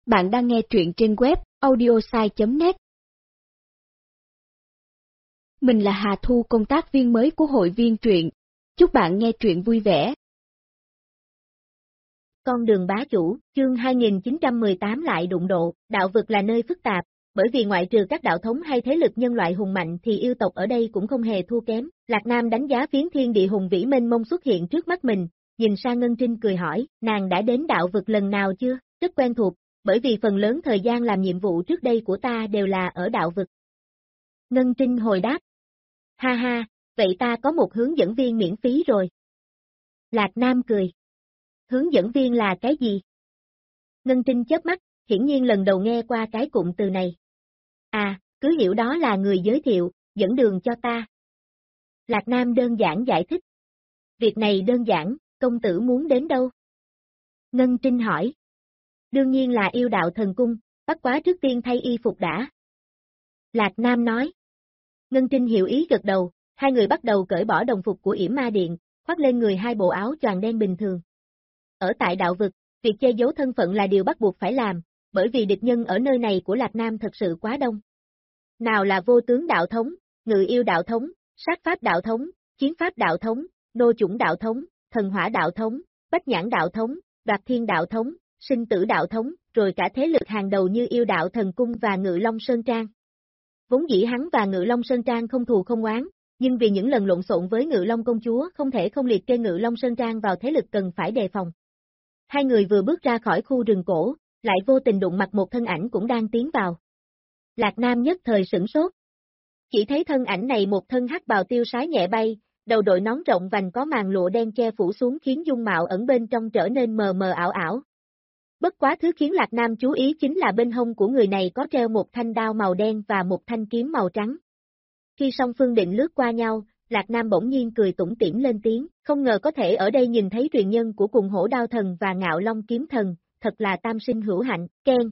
Bạn đang nghe truyện trên web audiosai.net. Mình là Hà Thu, công tác viên mới của hội viên truyện. Chúc bạn nghe truyện vui vẻ. Con đường bá chủ, chương 2918 lại đụng độ. Đạo vực là nơi phức tạp, bởi vì ngoại trừ các đạo thống hay thế lực nhân loại hùng mạnh thì yêu tộc ở đây cũng không hề thua kém. Lạc Nam đánh giá phiến thiên địa hùng vĩ mênh mông xuất hiện trước mắt mình, nhìn sang Ngân Trinh cười hỏi, nàng đã đến đạo vực lần nào chưa? Rất quen thuộc, bởi vì phần lớn thời gian làm nhiệm vụ trước đây của ta đều là ở đạo vực. Ngân Trinh hồi đáp, ha ha, vậy ta có một hướng dẫn viên miễn phí rồi. Lạc Nam cười. Hướng dẫn viên là cái gì? Ngân Trinh chớp mắt, hiển nhiên lần đầu nghe qua cái cụm từ này. À, cứ hiểu đó là người giới thiệu, dẫn đường cho ta. Lạc Nam đơn giản giải thích. Việc này đơn giản, công tử muốn đến đâu? Ngân Trinh hỏi. Đương nhiên là yêu đạo thần cung, bất quá trước tiên thay y phục đã. Lạc Nam nói. Ngân Trinh hiểu ý gật đầu, hai người bắt đầu cởi bỏ đồng phục của yểm ma điện, khoác lên người hai bộ áo choàng đen bình thường. Ở tại đạo vực, việc che giấu thân phận là điều bắt buộc phải làm, bởi vì địch nhân ở nơi này của Lạc Nam thật sự quá đông. Nào là vô tướng đạo thống, ngự yêu đạo thống, sát pháp đạo thống, chiến pháp đạo thống, nô chủng đạo thống, thần hỏa đạo thống, bách nhãn đạo thống, đoạt thiên đạo thống, sinh tử đạo thống, rồi cả thế lực hàng đầu như yêu đạo thần cung và Ngự Long Sơn Trang. Vốn dĩ hắn và Ngự Long Sơn Trang không thù không oán, nhưng vì những lần lộn xộn với Ngự Long công chúa không thể không liệt kê Ngự Long Sơn Trang vào thế lực cần phải đề phòng. Hai người vừa bước ra khỏi khu rừng cổ, lại vô tình đụng mặt một thân ảnh cũng đang tiến vào. Lạc Nam nhất thời sửng sốt. Chỉ thấy thân ảnh này một thân hắc bào tiêu sái nhẹ bay, đầu đội nón rộng vành có màn lụa đen che phủ xuống khiến dung mạo ẩn bên trong trở nên mờ mờ ảo ảo. Bất quá thứ khiến Lạc Nam chú ý chính là bên hông của người này có treo một thanh đao màu đen và một thanh kiếm màu trắng. Khi song phương định lướt qua nhau, Lạc Nam bỗng nhiên cười tủm tỉm lên tiếng, không ngờ có thể ở đây nhìn thấy truyền nhân của cùng hổ đao thần và ngạo long kiếm thần, thật là tam sinh hữu hạnh, keng.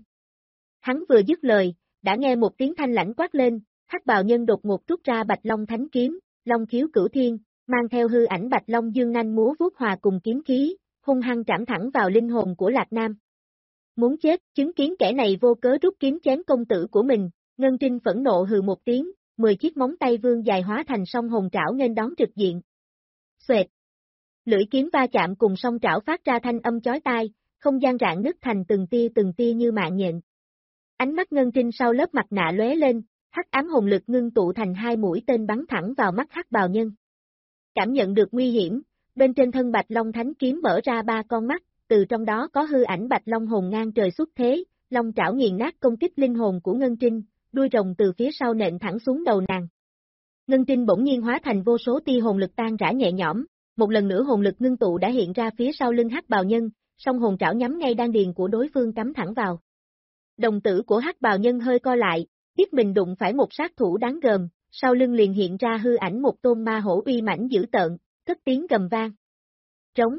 Hắn vừa dứt lời, đã nghe một tiếng thanh lãnh quát lên, hắc bào nhân đột ngột rút ra bạch long thánh kiếm, long khiếu cửu thiên, mang theo hư ảnh bạch long dương nanh múa vuốt hòa cùng kiếm khí, hung hăng trảm thẳng vào linh hồn của Lạc Nam. Muốn chết, chứng kiến kẻ này vô cớ rút kiếm chém công tử của mình, Ngân Trinh phẫn nộ hừ một tiếng, 10 chiếc móng tay vương dài hóa thành song hồn trảo nghênh đón trực diện. Xoẹt. Lưỡi kiếm va chạm cùng song trảo phát ra thanh âm chói tai, không gian rạn nứt thành từng tia như mạng nhện. Ánh mắt Ngân Trinh sau lớp mặt nạ lóe lên, hắc ám hồn lực ngưng tụ thành hai mũi tên bắn thẳng vào mắt hắc bào nhân. Cảm nhận được nguy hiểm, bên trên thân Bạch Long Thánh kiếm mở ra ba con mắt, từ trong đó có hư ảnh Bạch Long hồn ngang trời xuất thế, long trảo nghiền nát công kích linh hồn của Ngân Trinh, đuôi rồng từ phía sau nện thẳng xuống đầu nàng. Ngân Trinh bỗng nhiên hóa thành vô số tia hồn lực tan rã nhẹ nhõm, một lần nữa hồn lực ngưng tụ đã hiện ra phía sau lưng hắc bào nhân, song hồn trảo nhắm ngay đan điền của đối phương cắm thẳng vào. Đồng tử của hắc bào nhân hơi co lại, biết mình đụng phải một sát thủ đáng gờm, sau lưng liền hiện ra hư ảnh một tôn ma hổ uy mãnh dữ tợn, cất tiếng gầm vang. Trống.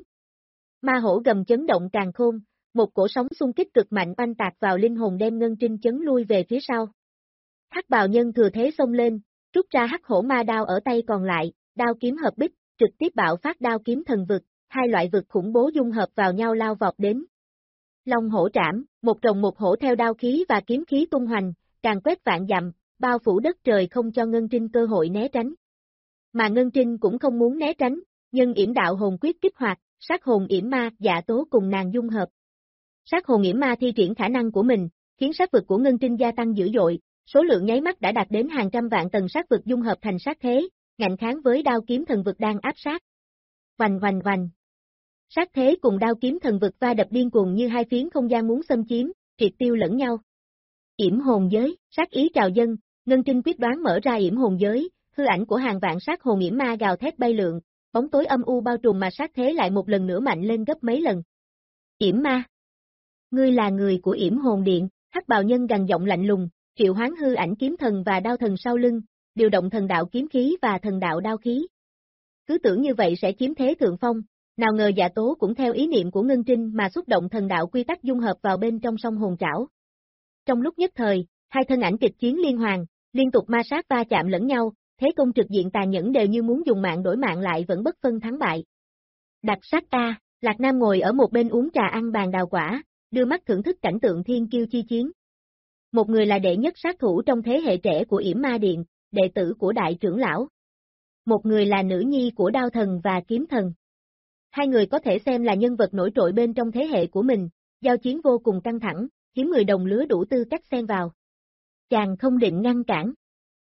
Ma hổ gầm chấn động càn khôn, một cổ sóng xung kích cực mạnh oanh tạc vào linh hồn đem Ngân Trinh chấn lui về phía sau. Hắc bào nhân thừa thế xông lên, rút ra hắc hổ ma đao ở tay còn lại, đao kiếm hợp bích, trực tiếp bạo phát đao kiếm thần vực, hai loại vực khủng bố dung hợp vào nhau lao vọt đến. Long hổ trảm, một rồng một hổ theo đao khí và kiếm khí tung hoành, càng quét vạn dặm, bao phủ đất trời không cho Ngân Trinh cơ hội né tránh. Mà Ngân Trinh cũng không muốn né tránh, nhân yểm đạo hồn quyết kích hoạt, sát hồn yểm ma dạ tố cùng nàng dung hợp. Sát hồn yểm ma thi triển khả năng của mình, khiến sát vực của Ngân Trinh gia tăng dữ dội, số lượng nháy mắt đã đạt đến hàng trăm vạn tầng sát vực dung hợp thành sát thế, ngạnh kháng với đao kiếm thần vực đang áp sát. Oanh oanh oanh. Sát thế cùng đao kiếm thần vực va đập điên cuồng như hai phiến không gian muốn xâm chiếm, triệt tiêu lẫn nhau. Yểm hồn giới, sát ý trào dâng, Ngân Trinh quyết đoán mở ra yểm hồn giới, hư ảnh của hàng vạn sát hồn yểm ma gào thét bay lượn, bóng tối âm u bao trùm mà sát thế lại một lần nữa mạnh lên gấp mấy lần. Yểm ma. Ngươi là người của yểm hồn điện, hắc bào nhân gằn giọng lạnh lùng, triệu hoán hư ảnh kiếm thần và đao thần sau lưng, điều động thần đạo kiếm khí và thần đạo đao khí. Cứ tưởng như vậy sẽ chiếm thế thượng phong, nào ngờ dạ tố cũng theo ý niệm của Ngân Trinh mà xúc động thần đạo quy tắc dung hợp vào bên trong song hồn trảo. Trong lúc nhất thời, hai thân ảnh kịch chiến liên hoàn, liên tục ma sát va chạm lẫn nhau, thế công trực diện tàn nhẫn đều như muốn dùng mạng đổi mạng lại vẫn bất phân thắng bại. Đặc sắc A, Lạc Nam ngồi ở một bên uống trà ăn bàn đào quả, đưa mắt thưởng thức cảnh tượng thiên kiêu chi chiến. Một người là đệ nhất sát thủ trong thế hệ trẻ của Yểm Ma Điện, đệ tử của đại trưởng lão. Một người là nữ nhi của Đao Thần và Kiếm Thần. Hai người có thể xem là nhân vật nổi trội bên trong thế hệ của mình, giao chiến vô cùng căng thẳng, hiếm người đồng lứa đủ tư cách xen vào. Chàng không định ngăn cản.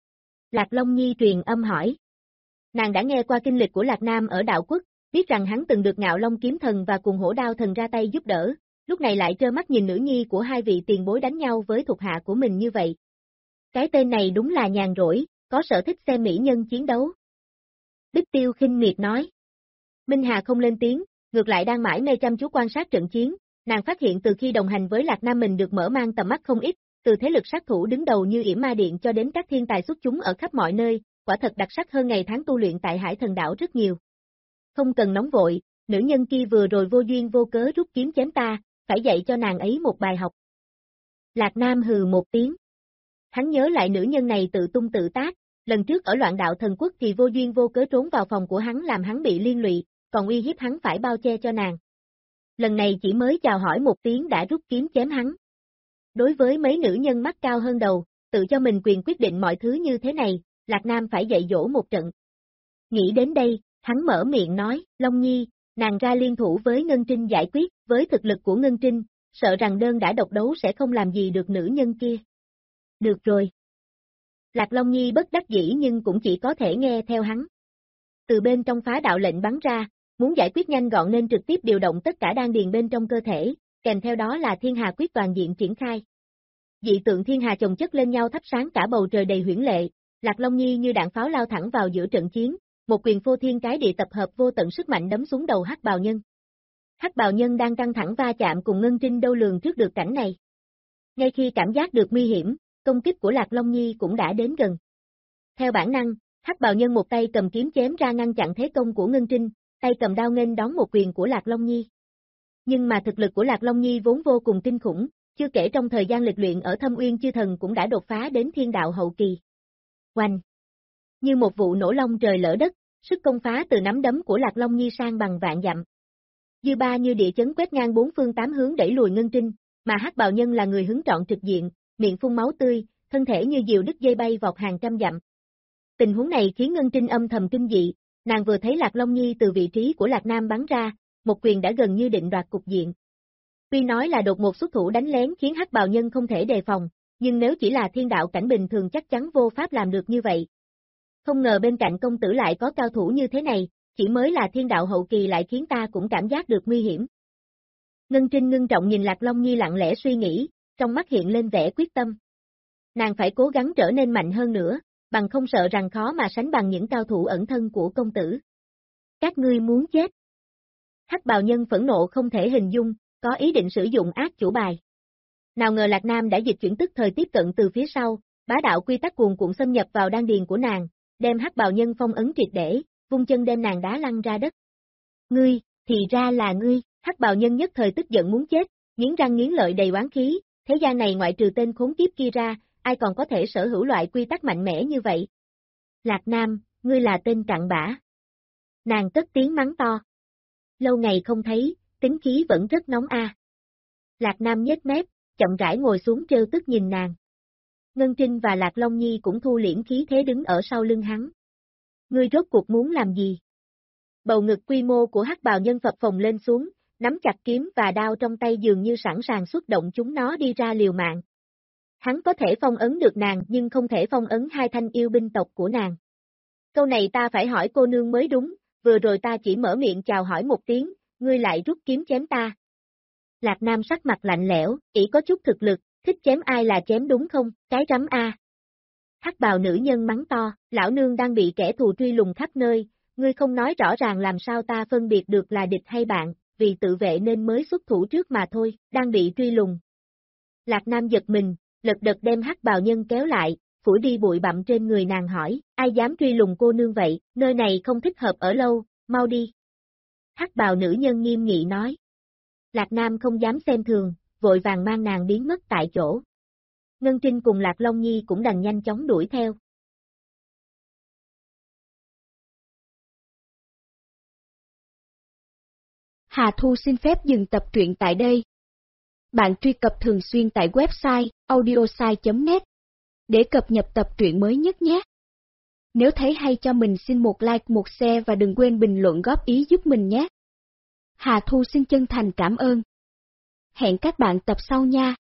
Lạc Long Nhi truyền âm hỏi. Nàng đã nghe qua kinh lịch của Lạc Nam ở đạo quốc, biết rằng hắn từng được Ngạo Long Kiếm Thần và Cuồng Hổ Đao Thần ra tay giúp đỡ, lúc này lại trơ mắt nhìn nữ nhi của hai vị tiền bối đánh nhau với thuộc hạ của mình như vậy. Cái tên này đúng là nhàn rỗi, có sở thích xem mỹ nhân chiến đấu. Bích Tiêu khinh miệt nói. Minh Hà không lên tiếng, ngược lại đang mải mê chăm chú quan sát trận chiến, nàng phát hiện từ khi đồng hành với Lạc Nam mình được mở mang tầm mắt không ít, từ thế lực sát thủ đứng đầu như Yểm Ma Điện cho đến các thiên tài xuất chúng ở khắp mọi nơi, quả thật đặc sắc hơn ngày tháng tu luyện tại Hải Thần Đảo rất nhiều. Không cần nóng vội, nữ nhân kia vừa rồi vô duyên vô cớ rút kiếm chém ta, phải dạy cho nàng ấy một bài học. Lạc Nam hừ một tiếng. Hắn nhớ lại nữ nhân này tự tung tự tác, lần trước ở Loạn Đạo Thần Quốc thì vô duyên vô cớ trốn vào phòng của hắn làm hắn bị liên lụy, còn uy hiếp hắn phải bao che cho nàng. Lần này chỉ mới chào hỏi một tiếng đã rút kiếm chém hắn. Đối với mấy nữ nhân mắt cao hơn đầu, tự cho mình quyền quyết định mọi thứ như thế này, Lạc Nam phải dạy dỗ một trận. Nghĩ đến đây, hắn mở miệng nói, Long Nhi, nàng ra liên thủ với Ngân Trinh giải quyết, với thực lực của Ngân Trinh, sợ rằng đơn đã độc đấu sẽ không làm gì được nữ nhân kia. Được rồi. Lạc Long Nhi bất đắc dĩ nhưng cũng chỉ có thể nghe theo hắn. Từ bên trong phá đạo lệnh bắn ra, muốn giải quyết nhanh gọn nên trực tiếp điều động tất cả đan điền bên trong cơ thể, kèm theo đó là Thiên Hà Quyết toàn diện triển khai. Dị tượng thiên hà chồng chất lên nhau thắp sáng cả bầu trời đầy huyễn lệ, Lạc Long Nhi như đạn pháo lao thẳng vào giữa trận chiến, một quyền phô thiên cái địa tập hợp vô tận sức mạnh đấm xuống đầu Hắc Bào Nhân. Hắc Bào Nhân đang căng thẳng va chạm cùng Ngân Trinh đâu lường trước được cảnh này. Ngay khi cảm giác được nguy hiểm, công kích của Lạc Long Nhi cũng đã đến gần. Theo bản năng, Hắc Bào Nhân một tay cầm kiếm chém ra ngăn chặn thế công của Ngân Trinh, tay cầm đao nghênh đón một quyền của Lạc Long Nhi. Nhưng mà thực lực của Lạc Long Nhi vốn vô cùng kinh khủng, chưa kể trong thời gian lịch luyện ở Thâm Uyên Chư Thần cũng đã đột phá đến thiên đạo hậu kỳ. Oanh! Như một vụ nổ long trời lỡ đất, sức công phá từ nắm đấm của Lạc Long Nhi sang bằng vạn dặm. Dư ba như địa chấn quét ngang bốn phương tám hướng đẩy lùi Ngân Trinh, mà Hắc Bào Nhân là người hứng trọn trực diện, miệng phun máu tươi, thân thể như diều đứt dây bay vọt hàng trăm dặm. Tình huống này khiến Ngân Trinh âm thầm kinh dị, nàng vừa thấy Lạc Long Nhi từ vị trí của Lạc Nam bắn ra, một quyền đã gần như định đoạt cục diện. Tuy nói là đột ngột xuất thủ đánh lén khiến Hắc Bào Nhân không thể đề phòng, nhưng nếu chỉ là thiên đạo cảnh bình thường chắc chắn vô pháp làm được như vậy. Không ngờ bên cạnh công tử lại có cao thủ như thế này, chỉ mới là thiên đạo hậu kỳ lại khiến ta cũng cảm giác được nguy hiểm. Ngân Trinh ngưng trọng nhìn Lạc Long Nhi lặng lẽ suy nghĩ, trong mắt hiện lên vẻ quyết tâm. Nàng phải cố gắng trở nên mạnh hơn nữa, bằng không sợ rằng khó mà sánh bằng những cao thủ ẩn thân của công tử. Các ngươi muốn chết. Hắc Bào Nhân phẫn nộ không thể hình dung, có ý định sử dụng ác chủ bài. Nào ngờ Lạc Nam đã dịch chuyển tức thời tiếp cận từ phía sau, bá đạo quy tắc cuồn cuộn xâm nhập vào đan điền của nàng, đem Hắc Bào Nhân phong ấn triệt để, vung chân đem nàng đá lăn ra đất. Ngươi, thì ra là ngươi, Hắc Bào Nhân nhất thời tức giận muốn chết, nghiến răng nghiến lợi đầy oán khí, thế gian này ngoại trừ tên khốn kiếp kia ra, ai còn có thể sở hữu loại quy tắc mạnh mẽ như vậy? Lạc Nam, ngươi là tên cặn bã. Nàng cất tiếng mắng to. Lâu ngày không thấy, tính khí vẫn rất nóng a. Lạc Nam nhếch mép, chậm rãi ngồi xuống trêu tức nhìn nàng. Ngân Trinh và Lạc Long Nhi cũng thu liễm khí thế đứng ở sau lưng hắn. Ngươi rốt cuộc muốn làm gì? Bầu ngực quy mô của Hắc Bào Nhân phập phồng lên xuống, nắm chặt kiếm và đao trong tay dường như sẵn sàng xuất động chúng nó đi ra liều mạng. Hắn có thể phong ấn được nàng nhưng không thể phong ấn hai thanh yêu binh tộc của nàng. Câu này ta phải hỏi cô nương mới đúng, vừa rồi ta chỉ mở miệng chào hỏi một tiếng, ngươi lại rút kiếm chém ta. Lạc Nam sắc mặt lạnh lẽo, ỷ có chút thực lực, thích chém ai là chém đúng không, cái rắm a. Hắc Bào nữ nhân mắng to, lão nương đang bị kẻ thù truy lùng khắp nơi, ngươi không nói rõ ràng làm sao ta phân biệt được là địch hay bạn, vì tự vệ nên mới xuất thủ trước mà thôi, đang bị truy lùng. Lạc Nam giật mình, lật đật đem Hắc Bào Nhân kéo lại, phủi đi bụi bặm trên người nàng hỏi, ai dám truy lùng cô nương vậy, nơi này không thích hợp ở lâu, mau đi. Hắc Bào nữ nhân nghiêm nghị nói. Lạc Nam không dám xem thường, vội vàng mang nàng biến mất tại chỗ. Ngân Trinh cùng Lạc Long Nhi cũng đành nhanh chóng đuổi theo. Hà Thu xin phép dừng tập truyện tại đây. Bạn truy cập thường xuyên tại website audiosai.net để cập nhật tập truyện mới nhất nhé. Nếu thấy hay cho mình xin một like, một share và đừng quên bình luận góp ý giúp mình nhé. Hà Thu xin chân thành cảm ơn. Hẹn các bạn tập sau nha.